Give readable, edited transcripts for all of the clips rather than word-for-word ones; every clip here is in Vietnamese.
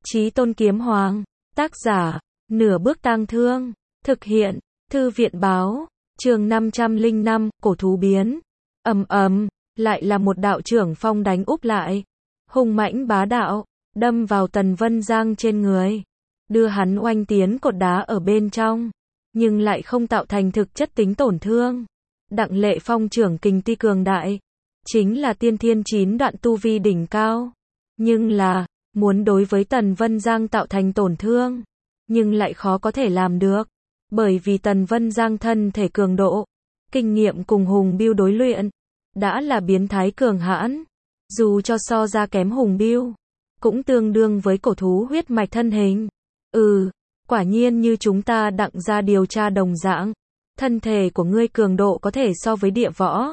Chí Tôn Kiếm Hoàng, tác giả, Nửa Bước Tang Thương, thực hiện, Thư viện báo, chương 505, cổ thú biến. Lại là một đạo trưởng phong đánh úp lại. Hùng mãnh bá đạo, đâm vào Tần Vân Giang trên người. Đưa hắn oanh tiến cột đá ở bên trong, nhưng lại không tạo thành thực chất tính tổn thương. Đặng Lệ Phong trưởng kình ti cường đại, chính là tiên thiên 9 đoạn tu vi đỉnh cao. Nhưng là, muốn đối với Tần Vân Giang tạo thành tổn thương, nhưng lại khó có thể làm được. Bởi vì Tần Vân Giang thân thể cường độ, kinh nghiệm cùng Hùng Bưu đối luyện, đã là biến thái cường hãn. Dù cho so ra kém Hùng Bưu, cũng tương đương với cổ thú huyết mạch thân hình. Quả nhiên như chúng ta Đặng gia điều tra đồng dạng, thân thể của ngươi cường độ có thể so với địa võ.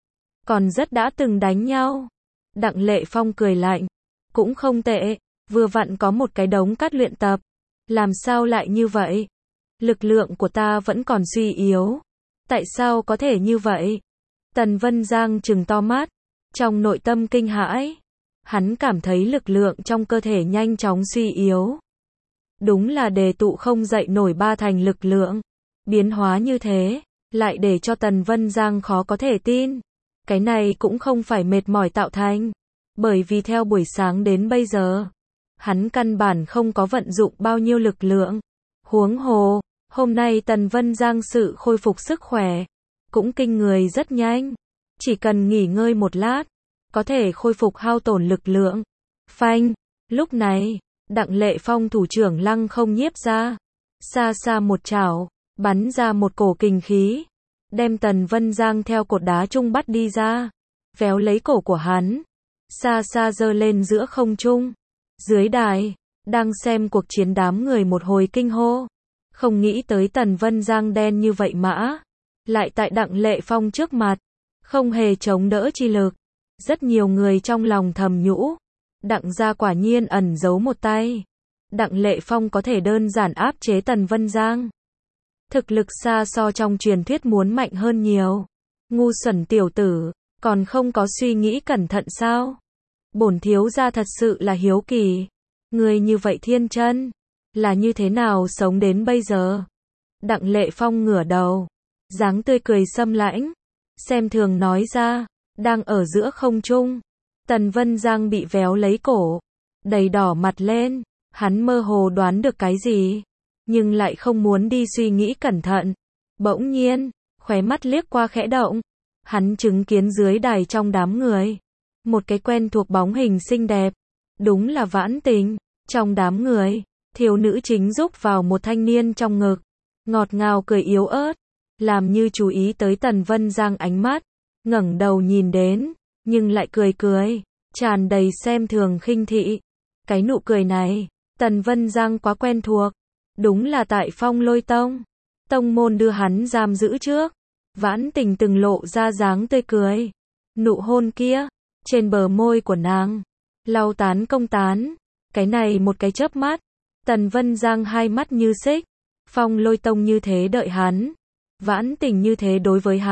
Còn rất đã từng đánh nhau. Đặng Lệ Phong cười lạnh, cũng không tệ, vừa vặn có một cái đống cát luyện tập. Làm sao lại như vậy? Lực lượng của ta vẫn còn suy yếu. Tại sao có thể như vậy? Tần Vân Giang trừng to mắt, trong nội tâm kinh hãi. Hắn cảm thấy lực lượng trong cơ thể nhanh chóng suy yếu. Đúng là đề tụ không dậy nổi ba thành lực lượng. Biến hóa như thế, lại để cho Tần Vân Giang khó có thể tin. Cái này cũng không phải mệt mỏi tạo thành. Bởi vì theo buổi sáng đến bây giờ, hắn căn bản không có vận dụng bao nhiêu lực lượng. Huống hồ, hôm nay Tần Vân Giang sự khôi phục sức khỏe, cũng kinh người rất nhanh. Chỉ cần nghỉ ngơi một lát, có thể khôi phục hao tổn lực lượng. Phanh, lúc này, Đặng Lệ Phong thủ trưởng lăng không nhiếp ra. Xa xa một chảo, bắn ra một cổ kình khí. Đem Tần Vân Giang theo cột đá trung bắt đi ra. Véo lấy cổ của hắn. Xa xa giơ lên giữa không trung. Dưới đài, đang xem cuộc chiến đám người một hồi kinh hô. Không nghĩ tới Tần Vân Giang đen như vậy mã. Lại tại Đặng Lệ Phong trước mặt. Không hề chống đỡ chi lực. Rất nhiều người trong lòng thầm nhũ. Đặng gia quả nhiên ẩn giấu một tay. Đặng Lệ Phong có thể đơn giản áp chế Tần Vân Giang. Thực lực xa so trong truyền thuyết muốn mạnh hơn nhiều. Ngu xuẩn tiểu tử, còn không có suy nghĩ cẩn thận sao? Bổn thiếu gia thật sự là hiếu kỳ. Người như vậy thiên chân, là như thế nào sống đến bây giờ? Đặng Lệ Phong ngửa đầu, dáng tươi cười xâm lãnh, xem thường nói ra, đang ở giữa không trung. Tần Vân Giang bị véo lấy cổ, đầy đỏ mặt lên, hắn mơ hồ đoán được cái gì, nhưng lại không muốn đi suy nghĩ cẩn thận. Bỗng nhiên, khóe mắt liếc qua khẽ động, hắn chứng kiến dưới đài trong đám người, một cái quen thuộc bóng hình xinh đẹp, đúng là Vãn Tình. Trong đám người, thiếu nữ chính giúp vào một thanh niên trong ngực, ngọt ngào cười yếu ớt, làm như chú ý tới Tần Vân Giang ánh mắt, ngẩng đầu nhìn đến, nhưng lại cười cười, tràn đầy xem thường khinh thị. Cái nụ cười này, Tần Vân Giang quá quen thuộc, đúng là tại Phong Lôi Tông, tông môn đưa hắn giam giữ trước. Vãn Tình từng lộ ra dáng tươi cười, nụ hôn kia, trên bờ môi của nàng, lau tán công tán, cái này một cái chớp mắt, Tần Vân Giang hai mắt như xích. Phong Lôi Tông như thế đợi hắn, Vãn Tình như thế đối với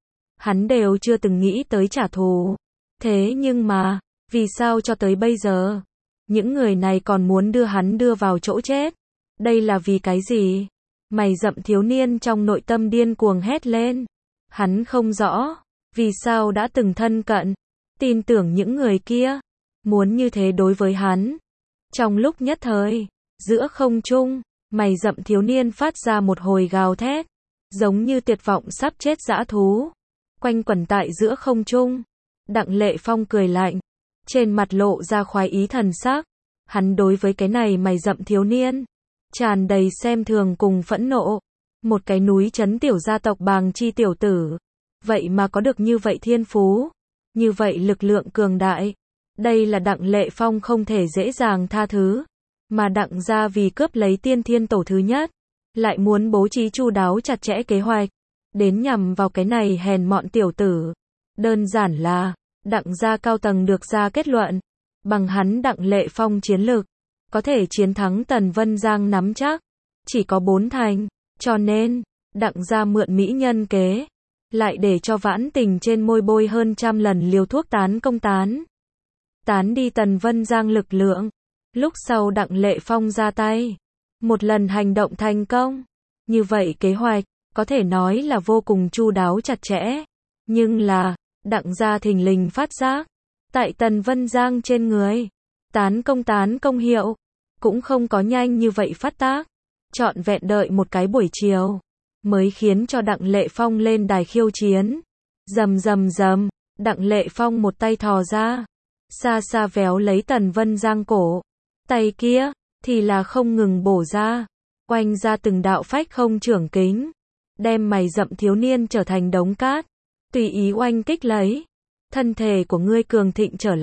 hắn đều chưa từng nghĩ tới trả thù. Thế nhưng mà, vì sao cho tới bây giờ, những người này còn muốn đưa hắn đưa vào chỗ chết? Đây là vì cái gì? Mày rậm thiếu niên trong nội tâm điên cuồng hét lên. Hắn không rõ, vì sao đã từng thân cận, tin tưởng những người kia, muốn như thế đối với hắn. Trong lúc nhất thời, giữa không trung, mày rậm thiếu niên phát ra một hồi gào thét, giống như tuyệt vọng sắp chết dã thú, quanh quẩn tại giữa không trung. Đặng Lệ Phong cười lạnh, trên mặt lộ ra khoái ý thần sắc. Hắn đối với cái này mày rậm thiếu niên, tràn đầy xem thường cùng phẫn nộ. Một cái núi trấn tiểu gia tộc Bàng Chi tiểu tử, vậy mà có được như vậy thiên phú, như vậy lực lượng cường đại. Đây là Đặng Lệ Phong không thể dễ dàng tha thứ. Mà Đặng gia vì cướp lấy tiên thiên tổ thứ nhất, lại muốn bố trí chu đáo chặt chẽ kế hoạch, đến nhằm vào cái này hèn mọn tiểu tử. Đơn giản là, Đặng gia cao tầng được ra kết luận, bằng hắn Đặng Lệ Phong chiến lực, có thể chiến thắng Tần Vân Giang nắm chắc, chỉ có 4 thành, cho nên, Đặng gia mượn mỹ nhân kế, lại để cho Vãn Tình trên môi bôi hơn trăm lần liều thuốc tán công tán. Tán đi Tần Vân Giang lực lượng, Lúc sau Đặng Lệ Phong ra tay, một lần hành động thành công. Như vậy kế hoạch, có thể nói là vô cùng chu đáo chặt chẽ. Nhưng là, Đặng gia thình lình phát giác, tại Tần Vân Giang trên người, tán công hiệu, cũng không có nhanh như vậy phát tác. Trọn vẹn đợi một cái buổi chiều, mới khiến cho Đặng Lệ Phong lên đài khiêu chiến. Rầm rầm rầm, Đặng Lệ Phong một tay thò ra, xa xa véo lấy Tần Vân Giang cổ. Tay kia, thì là không ngừng bổ ra, oanh ra từng đạo phách không trưởng kính, đem mày rậm thiếu niên trở thành đống cát, tùy ý oanh kích lấy. Thân thể của ngươi cường thịnh trở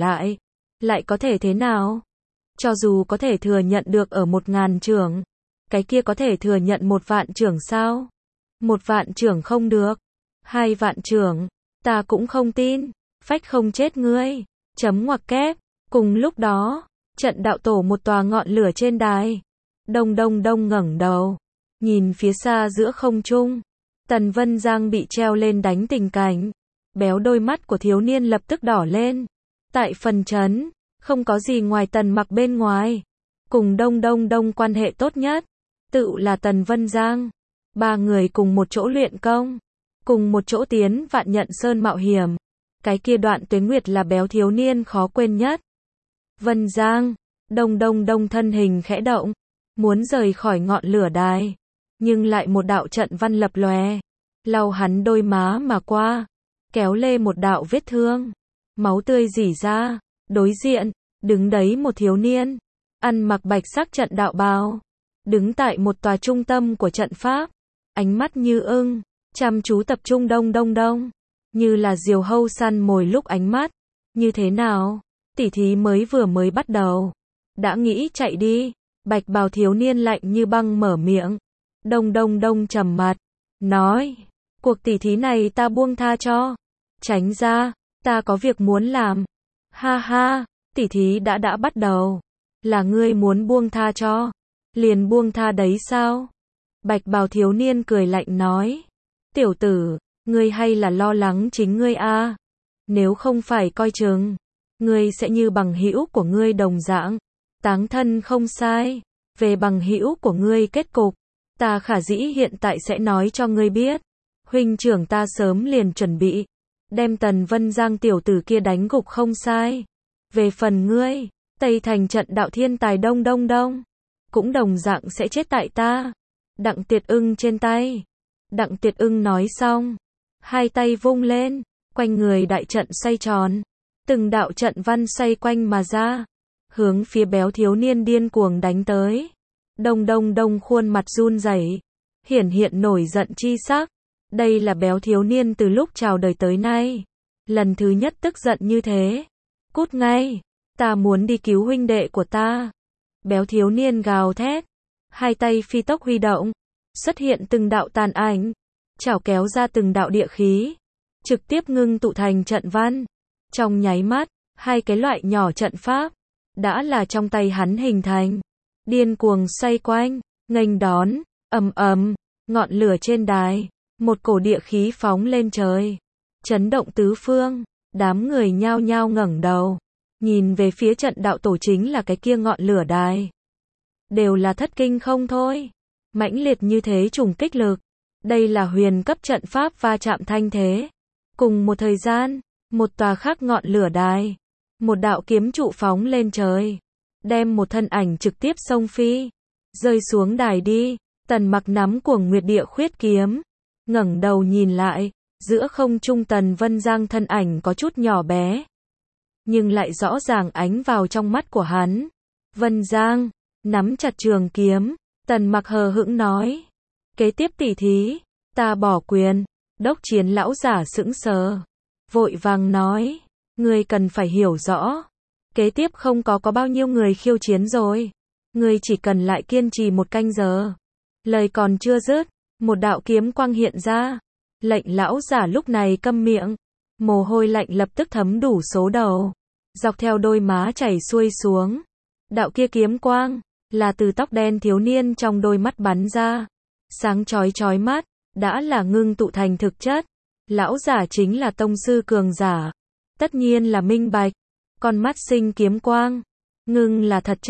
lại có thể thế nào? Cho dù có thể thừa nhận được ở 1000 trưởng, cái kia có thể thừa nhận 1.000 trưởng sao? 1.000 trưởng không được, 2.000 trưởng, ta cũng không tin, phách không chết ngươi. Chấm ngoặc kép, cùng lúc đó, trận đạo tổ một tòa ngọn lửa trên đài. Đông đông đông ngẩng đầu, nhìn phía xa giữa không trung, Tần Vân Giang bị treo lên đánh tình cảnh. Béo đôi mắt của thiếu niên lập tức đỏ lên. Tại phần trấn, không có gì ngoài Tần Mặc bên ngoài. Cùng đông đông đông quan hệ tốt nhất, tự là Tần Vân Giang. Ba người cùng một chỗ luyện công, cùng một chỗ tiến Vạn Nhận Sơn mạo hiểm. Cái kia đoạn tuế nguyệt là béo thiếu niên khó quên nhất. Vân Giang, đông đông đông thân hình khẽ động, muốn rời khỏi ngọn lửa đài. Nhưng lại một đạo trận văn lập lòe, lau hắn đôi má mà qua, kéo lê một đạo vết thương. Máu tươi rỉ ra, đối diện, đứng đấy một thiếu niên, ăn mặc bạch sắc trận đạo bào, đứng tại một tòa trung tâm của trận pháp, ánh mắt như ưng, chăm chú tập trung đông đông đông, như là diều hâu săn mồi lúc ánh mắt. Như thế nào? Tỉ thí mới bắt đầu, đã nghĩ chạy đi? Bạch bào thiếu niên lạnh như băng mở miệng. Đông đông đông trầm mặt, nói, cuộc tỉ thí này ta buông tha cho. Tránh ra, ta có việc muốn làm. Ha ha, tỉ thí đã bắt đầu. Là ngươi muốn buông tha cho, liền buông tha đấy sao? Bạch bào thiếu niên cười lạnh nói, tiểu tử, ngươi hay là lo lắng chính ngươi a? Nếu không phải coi chừng, ngươi sẽ như bằng hữu của ngươi đồng dạng, táng thân không sai. Về bằng hữu của ngươi kết cục, ta khả dĩ hiện tại sẽ nói cho ngươi biết. Huynh trưởng ta sớm liền chuẩn bị, đem Tần Vân Giang tiểu tử kia đánh gục không sai. Về phần ngươi, Tây Thành trận đạo thiên tài đông đông đông, cũng đồng dạng sẽ chết tại ta. Đặng Tiệt Ưng trên tay. Đặng Tiệt Ưng nói xong, hai tay vung lên, quanh người đại trận xoay tròn, từng đạo trận văn xoay quanh mà ra, hướng phía béo thiếu niên điên cuồng đánh tới. Đông đông đông khuôn mặt run rẩy, hiện nổi giận chi sắc. Đây là béo thiếu niên từ lúc chào đời tới nay, lần thứ nhất tức giận như thế. Cút ngay, ta muốn đi cứu huynh đệ của ta. Béo thiếu niên gào thét, hai tay phi tốc huy động, xuất hiện từng đạo tàn ảnh, chảo kéo ra từng đạo địa khí, trực tiếp ngưng tụ thành trận văn. Trong nháy mắt, hai cái loại nhỏ trận pháp đã là trong tay hắn hình thành, điên cuồng xoay quanh, nghênh đón. Ầm ầm, ngọn lửa trên đài, một cổ địa khí phóng lên trời, chấn động tứ phương. Đám người nhao nhao ngẩng đầu, nhìn về phía trận đạo tổ, chính là cái kia ngọn lửa đài. Đều là thất kinh không thôi. Mãnh liệt như thế trùng kích lực, đây là huyền cấp trận pháp va chạm thanh thế. Cùng một thời gian, một tòa khác ngọn lửa đài, một đạo kiếm trụ phóng lên trời, đem một thân ảnh trực tiếp xông phi, rơi xuống đài đi. Tần Mặc nắm Cuồng Nguyệt Địa Khuyết kiếm, ngẩng đầu nhìn lại, giữa không trung Tần Vân Giang thân ảnh có chút nhỏ bé, nhưng lại rõ ràng ánh vào trong mắt của hắn. Vân Giang, nắm chặt trường kiếm, Tần Mặc hờ hững nói, kế tiếp tỉ thí, ta bỏ quyền. Đốc Chiến lão giả sững sờ, vội vàng nói, ngươi cần phải hiểu rõ, kế tiếp không có bao nhiêu người khiêu chiến rồi, ngươi chỉ cần lại kiên trì 1 canh giờ. Lời còn chưa dứt, một đạo kiếm quang hiện ra, lệnh lão giả lúc này câm miệng, mồ hôi lạnh lập tức thấm đủ số đầu, dọc theo đôi má chảy xuôi xuống. Đạo kia kiếm quang là từ tóc đen thiếu niên trong đôi mắt bắn ra, sáng chói mắt, đã là ngưng tụ thành thực chất. Lão giả chính là tông sư cường giả, tất nhiên là minh bạch, con mắt sinh kiếm quang, ngưng là thật chất,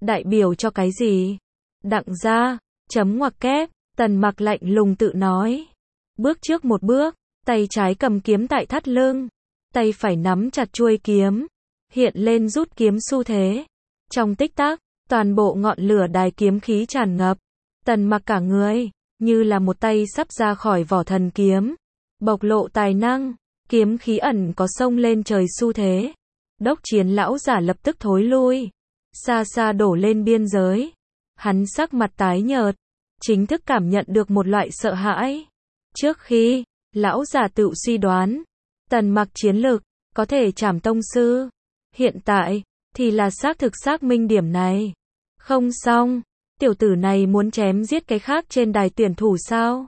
đại biểu cho cái gì? Đặng gia, chấm ngoặc kép, Tần Mặc lạnh lùng tự nói. Bước trước một bước, tay trái cầm kiếm tại thắt lưng, tay phải nắm chặt chuôi kiếm, hiện lên rút kiếm xu thế. Trong tích tắc, toàn bộ ngọn lửa đài kiếm khí tràn ngập. Tần Mặc cả người, như là một tay sắp ra khỏi vỏ thần kiếm, bộc lộ tài năng, kiếm khí ẩn có sông lên trời xu thế. Đốc Chiến lão giả lập tức thối lui, xa xa đổ lên biên giới. Hắn sắc mặt tái nhợt, chính thức cảm nhận được một loại sợ hãi. Trước khi, lão giả tự suy đoán, Tần Mặc chiến lực, có thể trảm tông sư. Hiện tại, thì là xác thực xác minh điểm này. Không xong, tiểu tử này muốn chém giết cái khác trên đài tuyển thủ sao?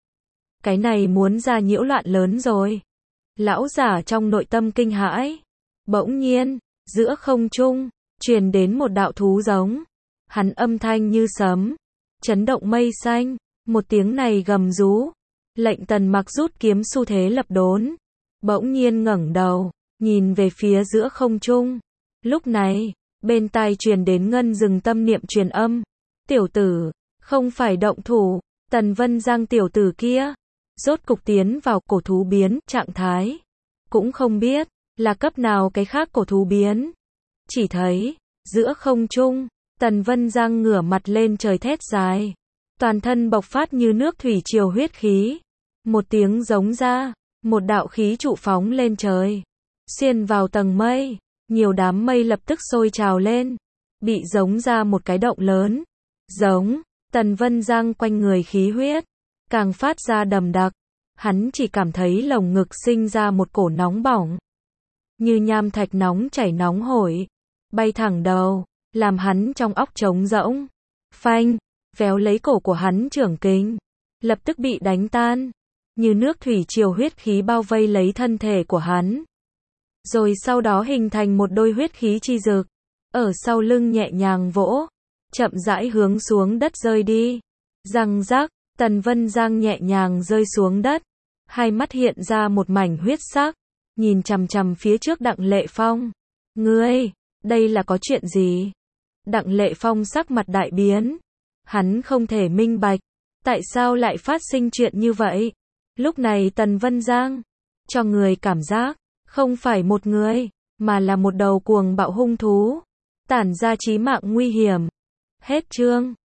Cái này muốn ra nhiễu loạn lớn rồi. Lão giả trong nội tâm kinh hãi. Bỗng nhiên, giữa không trung, truyền đến một đạo thú giống. Hắn âm thanh như sấm, chấn động mây xanh, một tiếng này gầm rú, lệnh Tần Mặc rút kiếm xu thế lập đốn. Bỗng nhiên ngẩng đầu, nhìn về phía giữa không trung. Lúc này, bên tai truyền đến ngân dừng tâm niệm truyền âm. Tiểu tử, không phải động thủ, Tần Vân Giang tiểu tử kia, rốt cục tiến vào cổ thú biến trạng thái. Cũng không biết, là cấp nào cái khác cổ thú biến. Chỉ thấy, giữa không trung, Tần Vân Giang ngửa mặt lên trời thét dài. Toàn thân bộc phát như nước thủy triều huyết khí. Một tiếng giống ra, một đạo khí trụ phóng lên trời. Xuyên vào tầng mây, nhiều đám mây lập tức sôi trào lên. Bị giống ra một cái động lớn. Giống, Tần Vân Giang quanh người khí huyết, càng phát ra đầm đặc. Hắn chỉ cảm thấy lồng ngực sinh ra một cổ nóng bỏng. Như nham thạch nóng chảy nóng hổi. Bay thẳng đầu, làm hắn trong óc trống rỗng. Phanh, véo lấy cổ của hắn trưởng kình. Lập tức bị đánh tan. Như nước thủy triều huyết khí bao vây lấy thân thể của hắn. Rồi sau đó hình thành một đôi huyết khí chi dực. Ở sau lưng nhẹ nhàng vỗ. Chậm rãi hướng xuống đất rơi đi. Răng rắc, Tần Vân Giang nhẹ nhàng rơi xuống đất. Hai mắt hiện ra một mảnh huyết sắc. Nhìn chằm chằm phía trước Đặng Lệ Phong. Ngươi, đây là có chuyện gì? Đặng Lệ Phong sắc mặt đại biến. Hắn không thể minh bạch. Tại sao lại phát sinh chuyện như vậy? Lúc này Tần Vân Giang, cho người cảm giác, không phải một người, mà là một đầu cuồng bạo hung thú. Tản ra chí mạng nguy hiểm. Hết chương.